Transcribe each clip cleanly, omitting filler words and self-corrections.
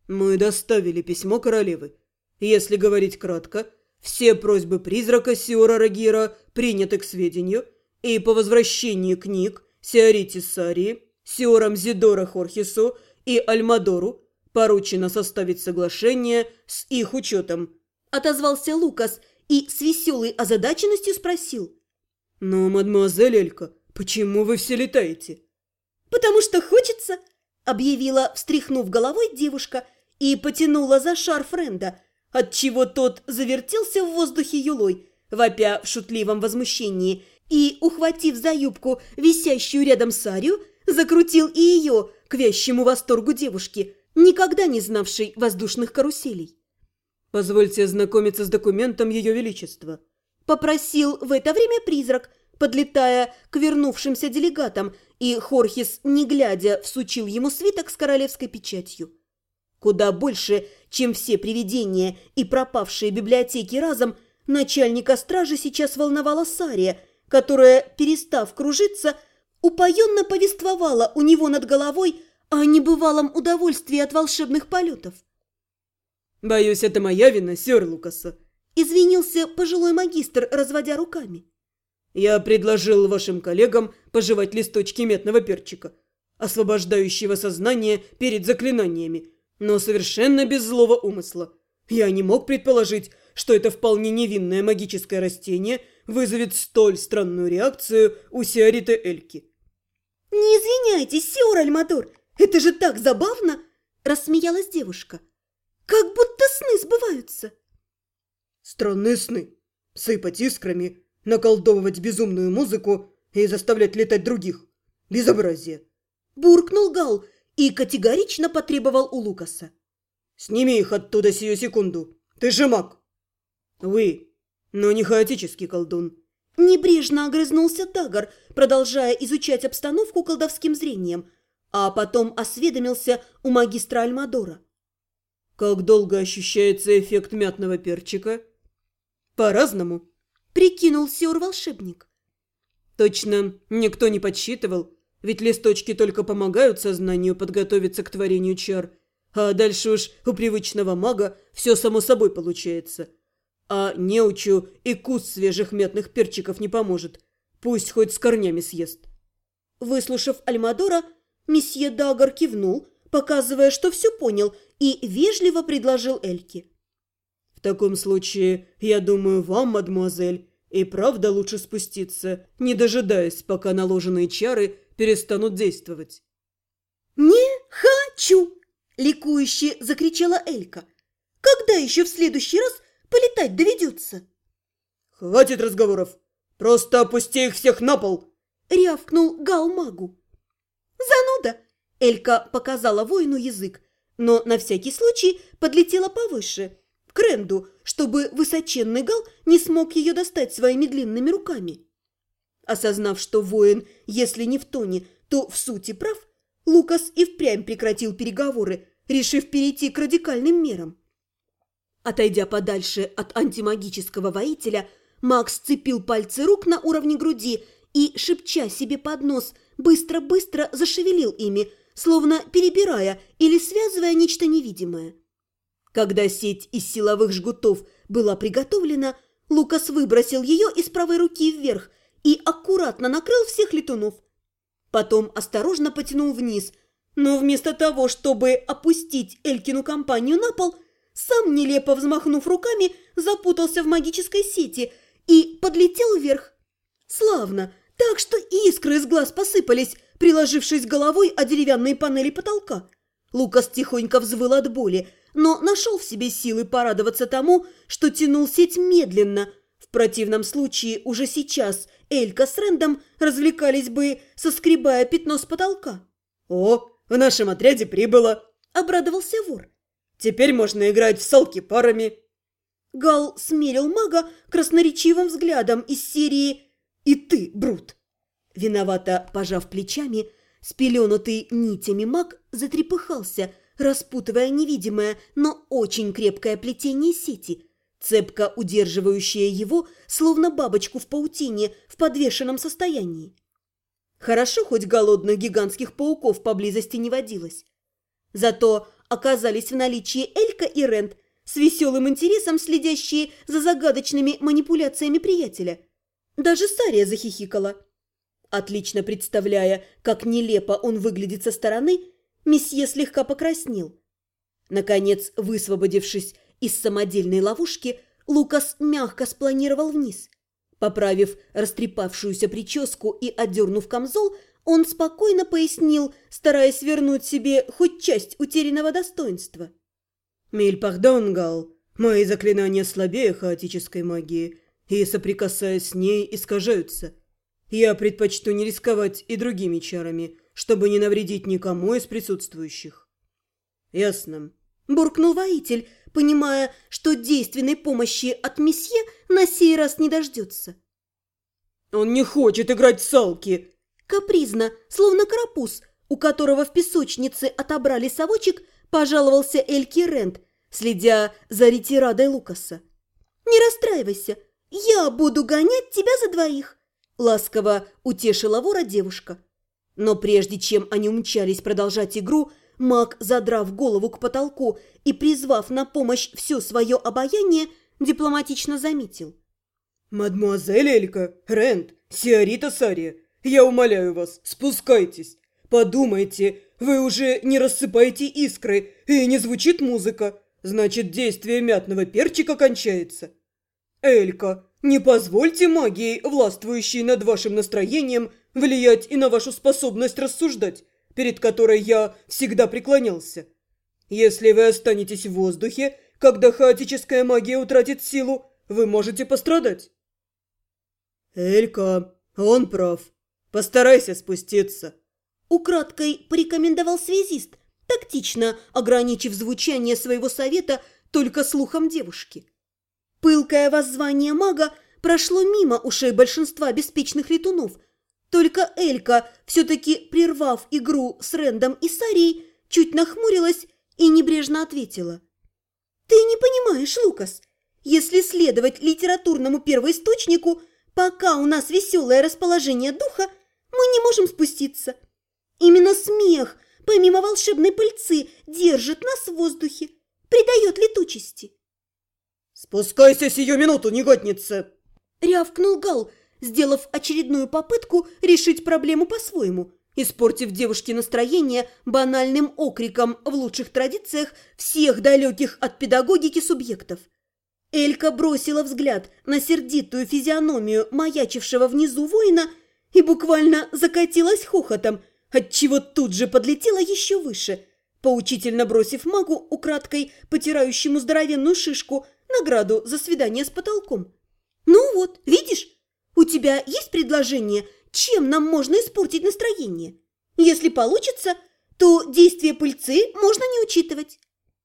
Мы доставили письмо королевы. Если говорить кратко, все просьбы призрака Сиора Рагира приняты к сведению, и по возвращении книг Сиорити Сарии, Сиорам Зидора Хорхису и Альмадору поручено составить соглашение с их учетом. Отозвался Лукас и с веселой озадаченностью спросил. «Но, мадемуазель Элька, почему вы все летаете?» «Потому что хочется», — объявила, встряхнув головой девушка, и потянула за шарф Ренда, отчего тот завертелся в воздухе юлой, вопя в шутливом возмущении, и, ухватив за юбку висящую рядом Сарию, закрутил и ее к вящему восторгу девушки, никогда не знавшей воздушных каруселей. «Позвольте ознакомиться с документом Ее Величества», — попросил в это время призрак, подлетая к вернувшимся делегатам, и Хорхис, не глядя, всучил ему свиток с королевской печатью. Куда больше, чем все привидения и пропавшие библиотеки разом, начальника стражи сейчас волновала Сария, которая, перестав кружиться, упоенно повествовала у него над головой о небывалом удовольствии от волшебных полетов. «Боюсь, это моя вина, сёр Лукаса», — извинился пожилой магистр, разводя руками. «Я предложил вашим коллегам пожевать листочки метного перчика, освобождающего сознание перед заклинаниями, но совершенно без злого умысла. Я не мог предположить, что это вполне невинное магическое растение вызовет столь странную реакцию у Сиориты Эльки». «Не извиняйтесь, сиор Альмадор, это же так забавно!» – рассмеялась девушка. «Как будто сны сбываются!» «Странные сны. Сыпать искрами, наколдовывать безумную музыку и заставлять летать других. Безобразие!» – буркнул Гал и категорично потребовал у Лукаса. «Сними их оттуда сию секунду. Ты же маг!» «Вы, но не хаотический колдун». Небрежно огрызнулся Дагар, продолжая изучать обстановку колдовским зрением, а потом осведомился у магистра Альмадора. «Как долго ощущается эффект мятного перчика?» «По-разному», — прикинул сиор-волшебник. «Точно никто не подсчитывал, ведь листочки только помогают сознанию подготовиться к творению чар, а дальше уж у привычного мага все само собой получается. А неучу и куст свежих мятных перчиков не поможет, пусть хоть с корнями съест». Выслушав Альмадора, месье Дагар кивнул, показывая, что все понял, и вежливо предложил Эльке. «В таком случае, я думаю, вам, мадемуазель, и правда лучше спуститься, не дожидаясь, пока наложенные чары перестанут действовать». «Не хочу!» – ликующе закричала Элька. «Когда еще в следующий раз полетать доведется?» «Хватит разговоров! Просто опусти их всех на пол!» – рявкнул Гал магу. «Зануда!» – Элька показала воину язык, но на всякий случай подлетела повыше, к Ренду, чтобы высоченный Гал не смог ее достать своими длинными руками. Осознав, что воин, если не в тоне, то в сути прав, Лукас и впрямь прекратил переговоры, решив перейти к радикальным мерам. Отойдя подальше от антимагического воителя, маг сцепил пальцы рук на уровне груди и, шепча себе под нос, быстро-быстро зашевелил ими, словно перебирая или связывая нечто невидимое. Когда сеть из силовых жгутов была приготовлена, Лукас выбросил ее из правой руки вверх и аккуратно накрыл всех летунов. Потом осторожно потянул вниз, но вместо того, чтобы опустить Элькину компанию на пол, сам, нелепо взмахнув руками, запутался в магической сети и подлетел вверх. Славно, так что искры из глаз посыпались, приложившись головой о деревянные панели потолка. Лукас тихонько взвыл от боли, но нашел в себе силы порадоваться тому, что тянул сеть медленно. В противном случае уже сейчас Элька с Рэндом развлекались бы, соскребая пятно с потолка. «О, в нашем отряде прибыло!» – обрадовался вор. «Теперь можно играть в салки парами». Гал смерил мага красноречивым взглядом из серии «И ты, Брут!». Виновато пожав плечами, спеленутый нитями маг затрепыхался, распутывая невидимое, но очень крепкое плетение сети, цепко удерживающее его, словно бабочку в паутине в подвешенном состоянии. Хорошо, хоть голодных гигантских пауков поблизости не водилось. Зато оказались в наличии Элька и Рент, с веселым интересом следящие за загадочными манипуляциями приятеля. Даже Сария захихикала. Отлично представляя, как нелепо он выглядит со стороны, месье слегка покраснел. Наконец, высвободившись из самодельной ловушки, Лукас мягко спланировал вниз. Поправив растрепавшуюся прическу и отдернув камзол, он спокойно пояснил, стараясь вернуть себе хоть часть утерянного достоинства. «Миль пардон, Гал, мои заклинания слабее хаотической магии, и, соприкасаясь с ней, искажаются. Я предпочту не рисковать и другими чарами, чтобы не навредить никому из присутствующих». «Ясно», – буркнул воитель, понимая, что действенной помощи от месье на сей раз не дождется. «Он не хочет играть в салки!» Капризно, словно карапуз, у которого в песочнице отобрали совочек, пожаловался Эльки Рент, следя за ретирадой Лукаса. «Не расстраивайся, я буду гонять тебя за двоих!» Ласково утешила вора девушка. Но прежде чем они умчались продолжать игру, маг, задрав голову к потолку и призвав на помощь все свое обаяние, дипломатично заметил. «Мадмуазель Элька, Рент, сиорита Сария, я умоляю вас, спускайтесь. Подумайте, вы уже не рассыпаете искры и не звучит музыка. Значит, действие мятного перчика кончается. Элька, не позвольте магии, властвующей над вашим настроением, влиять и на вашу способность рассуждать, перед которой я всегда преклонялся. Если вы останетесь в воздухе, когда хаотическая магия утратит силу, вы можете пострадать». «Элька, он прав. Постарайся спуститься», — украдкой порекомендовал связист, тактично ограничив звучание своего совета только слухом девушки. Пылкое воззвание мага прошло мимо ушей большинства беспечных летунов. Только Элька, все-таки прервав игру с Рэндом и Сарией, чуть нахмурилась и небрежно ответила. «Ты не понимаешь, Лукас, если следовать литературному первоисточнику, пока у нас веселое расположение духа, мы не можем спуститься. Именно смех, помимо волшебной пыльцы, держит нас в воздухе, придает летучести». «Спускайся сию минуту, негодница!» — рявкнул Гал, сделав очередную попытку решить проблему по-своему, испортив девушке настроение банальным окриком в лучших традициях всех далеких от педагогики субъектов. Элька бросила взгляд на сердитую физиономию маячившего внизу воина и буквально закатилась хохотом, отчего тут же подлетела еще выше, поучительно бросив магу, украдкой потирающему здоровенную шишку, награду за свидание с потолком. «Ну вот, видишь, у тебя есть предложение, чем нам можно испортить настроение? Если получится, то действие пыльцы можно не учитывать».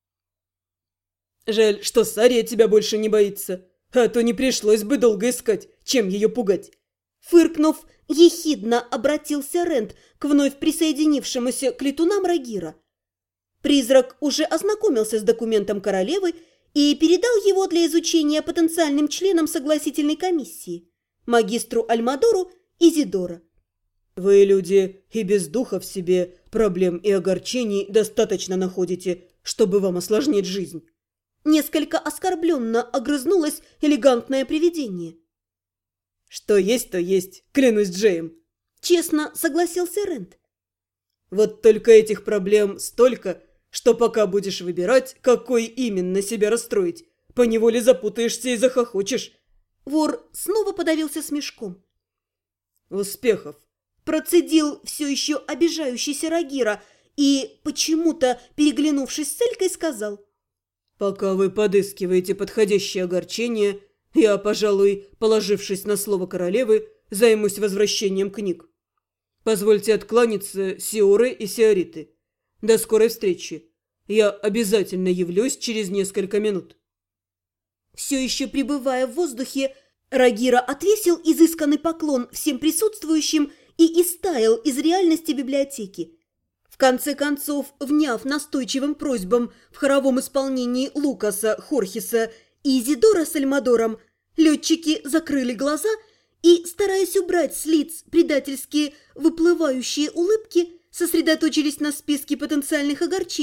«Жаль, что Сария тебя больше не боится, а то не пришлось бы долго искать, чем ее пугать». Фыркнув, ехидно обратился Рент к вновь присоединившемуся к летунам Рагира. Призрак уже ознакомился с документом королевы и передал его для изучения потенциальным членам согласительной комиссии, магистру Альмадору Изидора. «Вы, люди, и без духа в себе проблем и огорчений достаточно находите, чтобы вам осложнить жизнь». Несколько оскорбленно огрызнулось элегантное привидение. «Что есть, то есть, клянусь Джеем», — честно согласился Рент. «Вот только этих проблем столько, что пока будешь выбирать, какой именно себя расстроить, поневоле запутаешься и захохочешь». Вор снова подавился смешком. «Успехов!» — процедил все еще обижающийся Рагира и, почему-то переглянувшись с Элькой, сказал. «Пока вы подыскиваете подходящее огорчение, я, пожалуй, положившись на слово королевы, займусь возвращением книг. Позвольте откланяться Сиоры и Сиориты. До скорой встречи. Я обязательно явлюсь через несколько минут». Все еще пребывая в воздухе, Рагира отвесил изысканный поклон всем присутствующим и истаял из реальности библиотеки. В конце концов, вняв настойчивым просьбам в хоровом исполнении Лукаса, Хорхеса и Изидора с Альмадором, летчики закрыли глаза и, стараясь убрать с лиц предательские выплывающие улыбки, сосредоточились на списке потенциальных огорчений,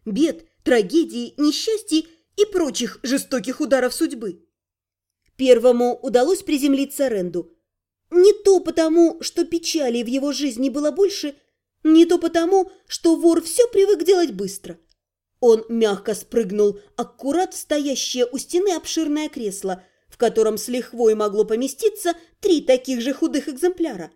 бед, трагедий, несчастий и прочих жестоких ударов судьбы. Первому удалось приземлиться Ренду. Не то потому, что печали в его жизни было больше, не то потому, что вор все привык делать быстро. Он мягко спрыгнул аккурат в стоящее у стены обширное кресло, в котором с лихвой могло поместиться 3 таких же худых экземпляра.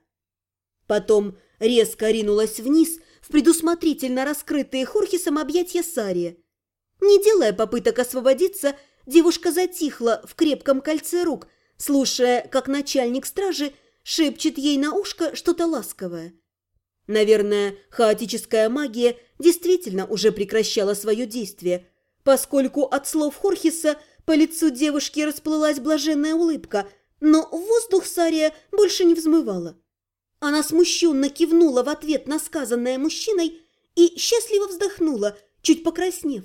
Потом резко ринулась вниз в предусмотрительно раскрытые Хорхесом объятья Сария. Не делая попыток освободиться, девушка затихла в крепком кольце рук, слушая, как начальник стражи шепчет ей на ушко что-то ласковое. Наверное, хаотическая магия действительно уже прекращала свое действие, поскольку от слов Хорхеса по лицу девушки расплылась блаженная улыбка, но в воздух Сария больше не взмывала. Она смущенно кивнула в ответ на сказанное мужчиной и счастливо вздохнула, чуть покраснев.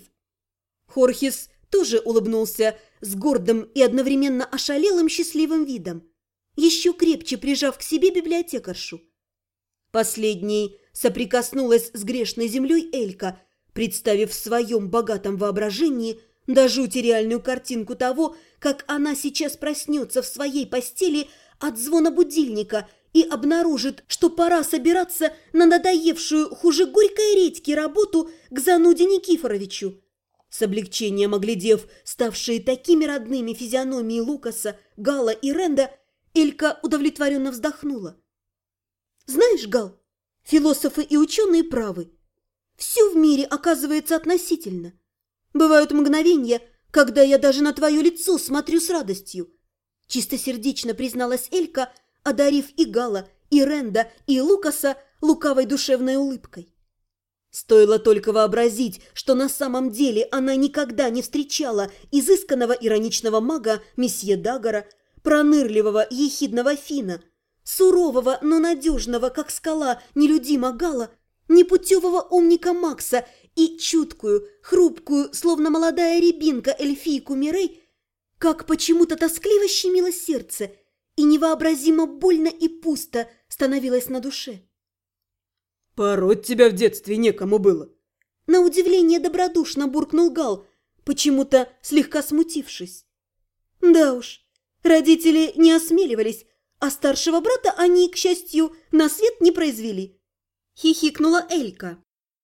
Хорхес тоже улыбнулся с гордым и одновременно ошалелым счастливым видом, еще крепче прижав к себе библиотекаршу. Последней соприкоснулась с грешной землей Элька, представив в своем богатом воображении до жути реальную картинку того, как она сейчас проснется в своей постели от звона будильника и обнаружит, что пора собираться на надоевшую хуже горькой редьки работу к зануде Никифоровичу. С облегчением оглядев ставшие такими родными физиономии Лукаса, Гала и Ренда, Элька удовлетворенно вздохнула. «Знаешь, Гал, философы и ученые правы. Все в мире оказывается относительно. Бывают мгновения, когда я даже на твое лицо смотрю с радостью», чистосердечно призналась Элька, одарив и Гала, и Ренда, и Лукаса лукавой душевной улыбкой. Стоило только вообразить, что на самом деле она никогда не встречала изысканного ироничного мага месье Дагора, пронырливого ехидного Фина, сурового, но надежного, как скала, нелюдима Гала, непутевого умника Макса и чуткую, хрупкую, словно молодая рябинка эльфийку Мирей, как почему-то тоскливо щемило сердце и невообразимо больно и пусто становилось на душе. «Пороть тебя в детстве некому было!» На удивление добродушно буркнул Гал, почему-то слегка смутившись. Да уж, родители не осмеливались, а старшего брата они, к счастью, на свет не произвели. Хихикнула Элька.